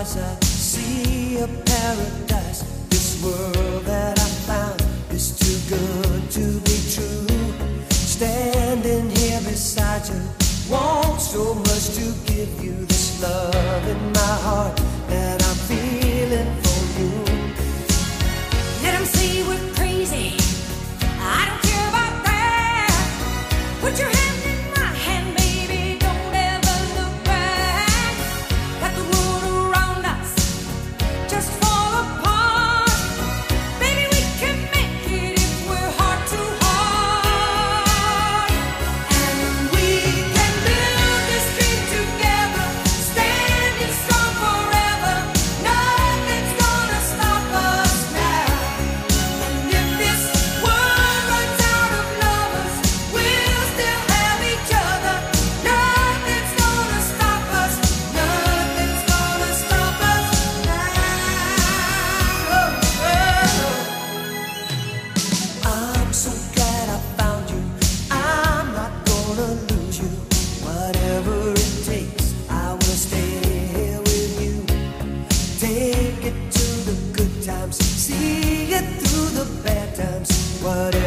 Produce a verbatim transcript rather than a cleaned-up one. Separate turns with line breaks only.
eyes I see a paradise. This world that I found is too good to be true. Standing here beside you, want so much to give you this love in my heart that I'm feeling for you.
Let 'em say we're crazy, I don't care about that. Put your hand in my hand, baby, don't ever look back. Let the world around us just fall apart. Baby, we can make it if we're heart to heart. And we can build this dream together, standing strong forever. Nothing's gonna stop us now. And if this world runs out of lovers, we'll still have each other. Nothing's gonna stop us. Nothing's gonna stop us now.
I'm so glad I found you. I'm not gonna lose you. Whatever it takes, I will stay here with you. Take it to the good times, see it through the bad times. Whatever